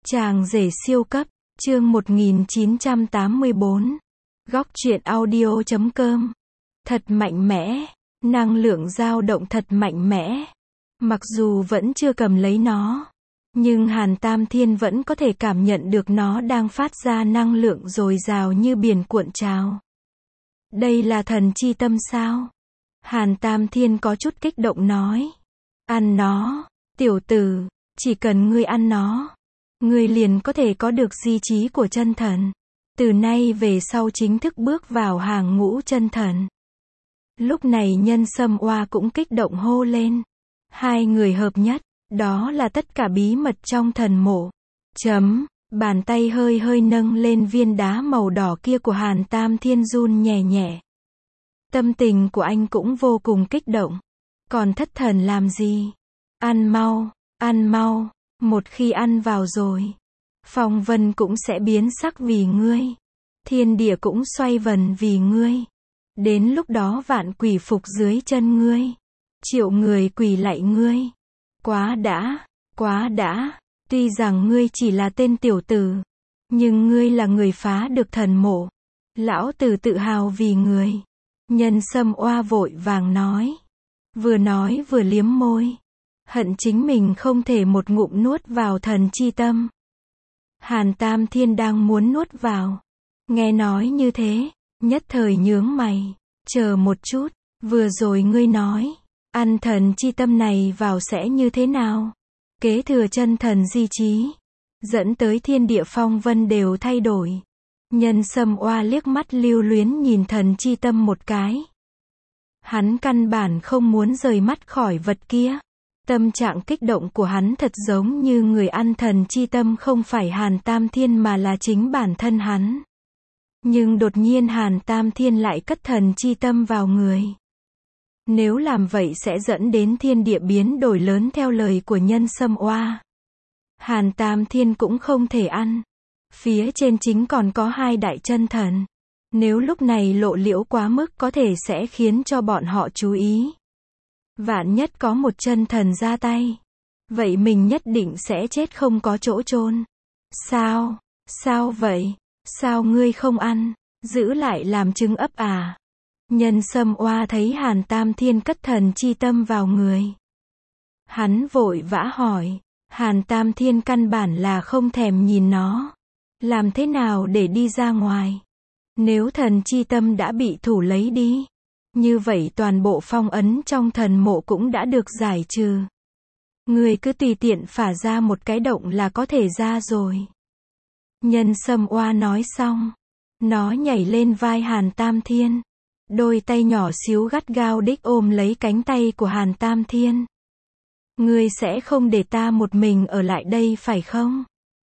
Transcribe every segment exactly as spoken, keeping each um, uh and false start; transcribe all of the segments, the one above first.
Chàng rể siêu cấp, chương một nghìn chín trăm tám mươi bốn. Góc truyện audio chấm com. Thật mạnh mẽ, năng lượng dao động thật mạnh mẽ. Mặc dù vẫn chưa cầm lấy nó, nhưng Hàn Tam Thiên vẫn có thể cảm nhận được nó đang phát ra năng lượng dồi dào như biển cuộn trào. Đây là thần chi tâm sao? Hàn Tam Thiên có chút kích động nói. Ăn nó, tiểu tử, chỉ cần ngươi ăn nó, ngươi liền có thể có được di chí của chân thần. Từ nay về sau chính thức bước vào hàng ngũ chân thần. Lúc này Nhân Sâm Oa cũng kích động hô lên. Hai người hợp nhất, đó là tất cả bí mật trong thần mộ. Chấm, bàn tay hơi hơi nâng lên viên đá màu đỏ kia của Hàn Tam Thiên run nhẹ nhẹ. Tâm tình của anh cũng vô cùng kích động. Còn thất thần làm gì? Ăn mau, ăn mau, một khi ăn vào rồi, phong vân cũng sẽ biến sắc vì ngươi. Thiên địa cũng xoay vần vì ngươi. Đến lúc đó vạn quỷ phục dưới chân ngươi. Triệu người quỳ lạy ngươi. Quá đã, quá đã, tuy rằng ngươi chỉ là tên tiểu tử, nhưng ngươi là người phá được thần mộ. Lão tử tự hào vì người. Nhân Sâm Oa vội vàng nói. Vừa nói vừa liếm môi. Hận chính mình không thể một ngụm nuốt vào thần chi tâm. Hàn Tam Thiên đang muốn nuốt vào. Nghe nói như thế, nhất thời nhướng mày. Chờ một chút, vừa rồi ngươi nói, ăn thần chi tâm này vào sẽ như thế nào? Kế thừa chân thần di chí, dẫn tới thiên địa phong vân đều thay đổi. Nhân Sâm Oa liếc mắt lưu luyến nhìn thần chi tâm một cái. Hắn căn bản không muốn rời mắt khỏi vật kia. Tâm trạng kích động của hắn thật giống như người ăn thần chi tâm không phải Hàn Tam Thiên mà là chính bản thân hắn. Nhưng đột nhiên Hàn Tam Thiên lại cất thần chi tâm vào người. Nếu làm vậy sẽ dẫn đến thiên địa biến đổi lớn theo lời của Nhân Sâm Oa. Hàn Tam Thiên cũng không thể ăn. Phía trên chính còn có hai đại chân thần. Nếu lúc này lộ liễu quá mức có thể sẽ khiến cho bọn họ chú ý. Vạn nhất có một chân thần ra tay, vậy mình nhất định sẽ chết không có chỗ chôn. Sao? Sao vậy? Sao ngươi không ăn? Giữ lại làm trứng ấp à? Nhân Sâm Oa thấy Hàn Tam Thiên cất thần chi tâm vào người. Hắn vội vã hỏi. Hàn Tam Thiên căn bản là không thèm nhìn nó. Làm thế nào để đi ra ngoài? Nếu thần chi tâm đã bị thủ lấy đi, như vậy toàn bộ phong ấn trong thần mộ cũng đã được giải trừ. Người cứ tùy tiện phả ra một cái động là có thể ra rồi. Nhân Sâm Oa nói xong, nó nhảy lên vai Hàn Tam Thiên. Đôi tay nhỏ xíu gắt gao đích ôm lấy cánh tay của Hàn Tam Thiên. Ngươi sẽ không để ta một mình ở lại đây phải không?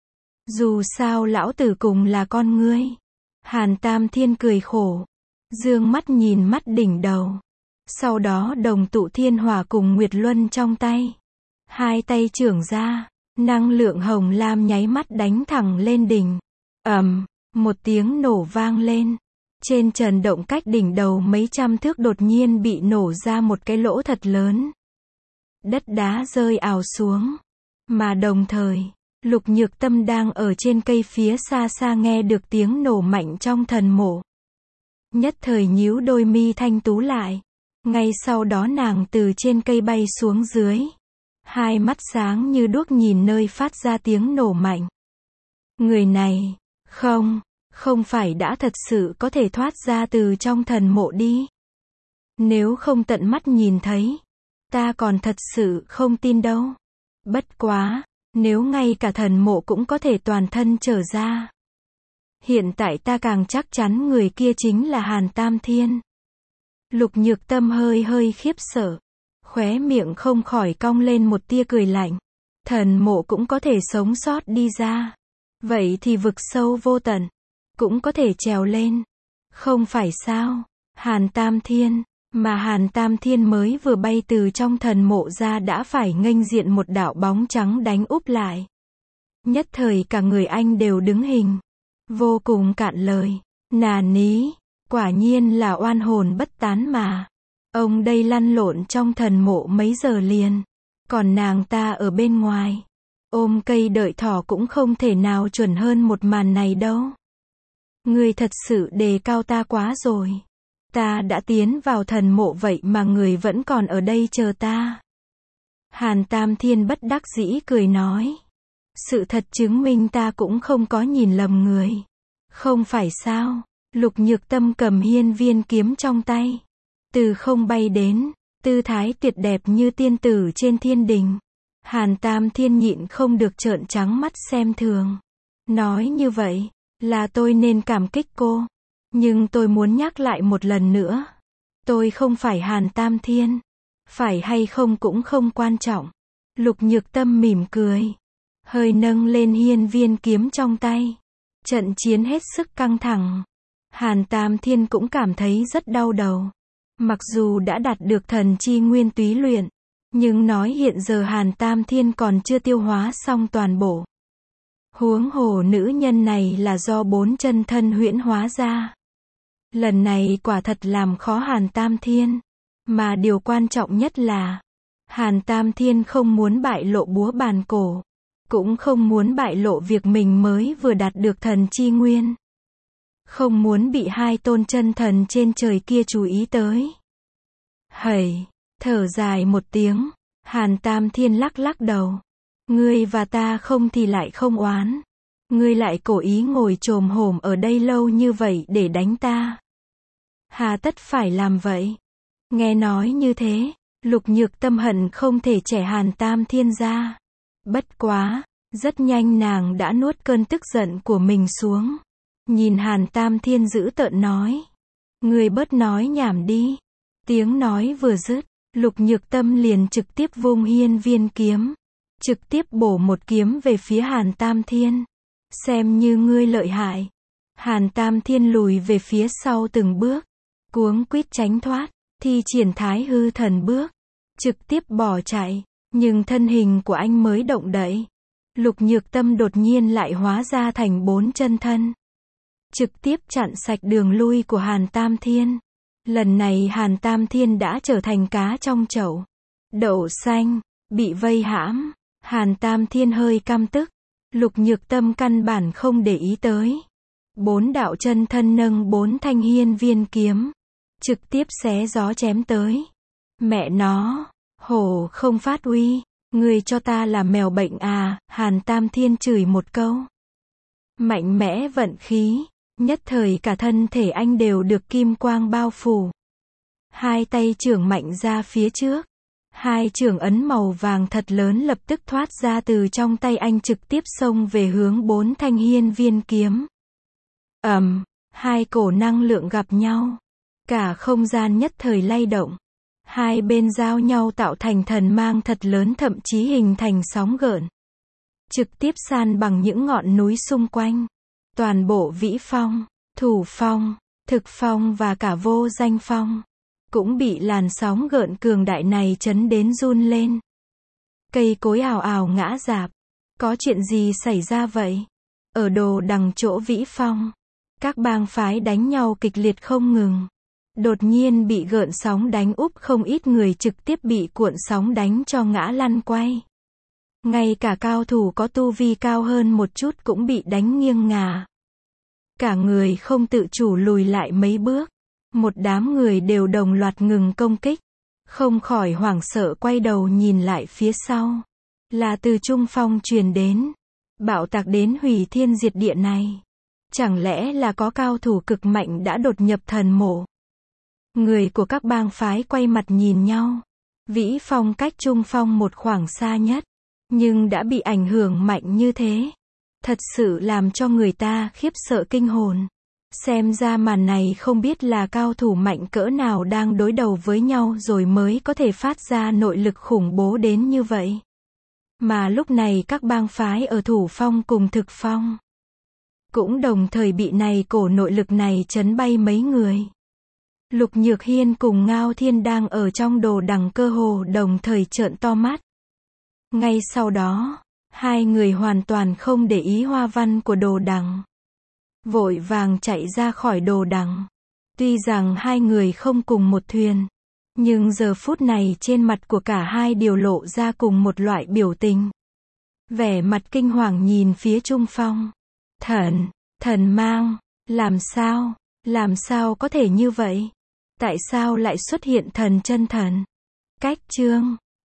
Dù sao lão tử cùng là con ngươi. Hàn Tam Thiên cười khổ. Dương mắt nhìn mắt đỉnh đầu. Sau đó đồng tụ thiên hỏa cùng Nguyệt Luân trong tay. Hai tay trưởng ra, năng lượng hồng lam nháy mắt đánh thẳng lên đỉnh. Ầm, một tiếng nổ vang lên. Trên trần động cách đỉnh đầu mấy trăm thước đột nhiên bị nổ ra một cái lỗ thật lớn. Đất đá rơi ào xuống. Mà đồng thời, Lục Nhược Tâm đang ở trên cây phía xa xa nghe được tiếng nổ mạnh trong thần mộ. Nhất thời nhíu đôi mi thanh tú lại. Ngay sau đó nàng từ trên cây bay xuống dưới. Hai mắt sáng như đuốc nhìn nơi phát ra tiếng nổ mạnh. Người này, không, không phải đã thật sự có thể thoát ra từ trong thần mộ đi. Nếu không tận mắt nhìn thấy, ta còn thật sự không tin đâu. Bất quá, nếu ngay cả thần mộ cũng có thể toàn thân trở ra. Hiện tại ta càng chắc chắn người kia chính là Hàn Tam Thiên. Lục Nhược Tâm hơi hơi khiếp sợ. Khóe miệng không khỏi cong lên một tia cười lạnh. Thần mộ cũng có thể sống sót đi ra. Vậy thì vực sâu vô tận cũng có thể trèo lên. Không phải sao? Hàn Tam Thiên. Mà Hàn Tam Thiên mới vừa bay từ trong thần mộ ra đã phải nghênh diện một đạo bóng trắng đánh úp lại. Nhất thời cả người anh đều đứng hình. Vô cùng cạn lời. Nà ní, quả nhiên là oan hồn bất tán mà. Ông đây lăn lộn trong thần mộ mấy giờ liền. Còn nàng ta ở bên ngoài. Ôm cây đợi thỏ cũng không thể nào chuẩn hơn một màn này đâu. Ngươi thật sự đề cao ta quá rồi. Ta đã tiến vào thần mộ vậy mà người vẫn còn ở đây chờ ta. Hàn Tam Thiên bất đắc dĩ cười nói. Sự thật chứng minh ta cũng không có nhìn lầm người. Không phải sao? Lục Nhược Tâm cầm hiên viên kiếm trong tay. Từ không bay đến, tư thái tuyệt đẹp như tiên tử trên thiên đình. Hàn Tam Thiên nhịn không được trợn trắng mắt xem thường. Nói như vậy, là tôi nên cảm kích cô. Nhưng tôi muốn nhắc lại một lần nữa. Tôi không phải Hàn Tam Thiên. Phải hay không cũng không quan trọng. Lục Nhược Tâm mỉm cười. Hơi nâng lên hiên viên kiếm trong tay. Trận chiến hết sức căng thẳng. Hàn Tam Thiên cũng cảm thấy rất đau đầu. Mặc dù đã đạt được thần chi nguyên túy luyện. Nhưng nói hiện giờ Hàn Tam Thiên còn chưa tiêu hóa xong toàn bộ. Huống hồ nữ nhân này là do bốn chân thân huyễn hóa ra. Lần này quả thật làm khó Hàn Tam Thiên. Mà điều quan trọng nhất là, Hàn Tam Thiên không muốn bại lộ búa bàn cổ. Cũng không muốn bại lộ việc mình mới vừa đạt được thần chi nguyên. Không muốn bị hai tôn chân thần trên trời kia chú ý tới. Hầy, thở dài một tiếng, Hàn Tam Thiên lắc lắc đầu. Ngươi và ta không thì lại không oán. Ngươi lại cố ý ngồi chồm hổm ở đây lâu như vậy để đánh ta. Hà tất phải làm vậy? Nghe nói như thế, Lục Nhược Tâm hận không thể trẻ Hàn Tam Thiên ra. Bất quá, rất nhanh nàng đã nuốt cơn tức giận của mình xuống. Nhìn Hàn Tam Thiên dữ tợn nói. Ngươi bớt nói nhảm đi. Tiếng nói vừa dứt, Lục Nhược Tâm liền trực tiếp vung hiên viên kiếm. Trực tiếp bổ một kiếm về phía Hàn Tam Thiên. Xem như ngươi lợi hại. Hàn Tam Thiên lùi về phía sau từng bước. Cuống quýt tránh thoát. Thi triển thái hư thần bước. Trực tiếp bỏ chạy. Nhưng thân hình của anh mới động đậy. Lục Nhược Tâm đột nhiên lại hóa ra thành bốn chân thân. Trực tiếp chặn sạch đường lui của Hàn Tam Thiên. Lần này Hàn Tam Thiên đã trở thành cá trong chậu. Đậu xanh, bị vây hãm. Hàn Tam Thiên hơi căm tức. Lục Nhược Tâm căn bản không để ý tới. Bốn đạo chân thân nâng bốn thanh hiên viên kiếm. Trực tiếp xé gió chém tới. Mẹ nó, hổ không phát uy. Người cho ta là mèo bệnh à, Hàn Tam Thiên chửi một câu. Mạnh mẽ vận khí. Nhất thời cả thân thể anh đều được kim quang bao phủ. Hai tay chưởng mạnh ra phía trước. Hai chưởng ấn màu vàng thật lớn lập tức thoát ra từ trong tay anh trực tiếp xông về hướng bốn thanh hiên viên kiếm. Ầm, um, hai cổ năng lượng gặp nhau. Cả không gian nhất thời lay động. Hai bên giao nhau tạo thành thần mang thật lớn thậm chí hình thành sóng gợn. Trực tiếp san bằng những ngọn núi xung quanh. Toàn bộ vĩ phong, thủ phong, thực phong và cả vô danh phong. Cũng bị làn sóng gợn cường đại này chấn đến run lên. Cây cối ào ào ngã rạp. Có chuyện gì xảy ra vậy? Ở đồ đằng chỗ vĩ phong. Các bang phái đánh nhau kịch liệt không ngừng. Đột nhiên bị gợn sóng đánh úp không ít người trực tiếp bị cuộn sóng đánh cho ngã lăn quay. Ngay cả cao thủ có tu vi cao hơn một chút cũng bị đánh nghiêng ngả. Cả người không tự chủ lùi lại mấy bước. Một đám người đều đồng loạt ngừng công kích. Không khỏi hoảng sợ quay đầu nhìn lại phía sau. Là từ trung phong truyền đến. Bạo tạc đến hủy thiên diệt địa này. Chẳng lẽ là có cao thủ cực mạnh đã đột nhập thần mộ? Người của các bang phái quay mặt nhìn nhau. Vĩ phong cách trung phong một khoảng xa nhất. Nhưng đã bị ảnh hưởng mạnh như thế. Thật sự làm cho người ta khiếp sợ kinh hồn. Xem ra màn này không biết là cao thủ mạnh cỡ nào đang đối đầu với nhau rồi mới có thể phát ra nội lực khủng bố đến như vậy. Mà lúc này các bang phái ở thủ phong cùng thực phong. Cũng đồng thời bị này cổ nội lực này chấn bay mấy người. Lục Nhược Hiên cùng Ngao Thiên đang ở trong đồ đằng cơ hồ đồng thời trợn to mắt. Ngay sau đó, hai người hoàn toàn không để ý hoa văn của đồ đằng. Vội vàng chạy ra khỏi đồ đằng. Tuy rằng hai người không cùng một thuyền, nhưng giờ phút này trên mặt của cả hai đều lộ ra cùng một loại biểu tình. Vẻ mặt kinh hoàng nhìn phía Trung Phong. Thần, thần mang, làm sao, làm sao có thể như vậy? Tại sao lại xuất hiện thần chân thần? Cách chương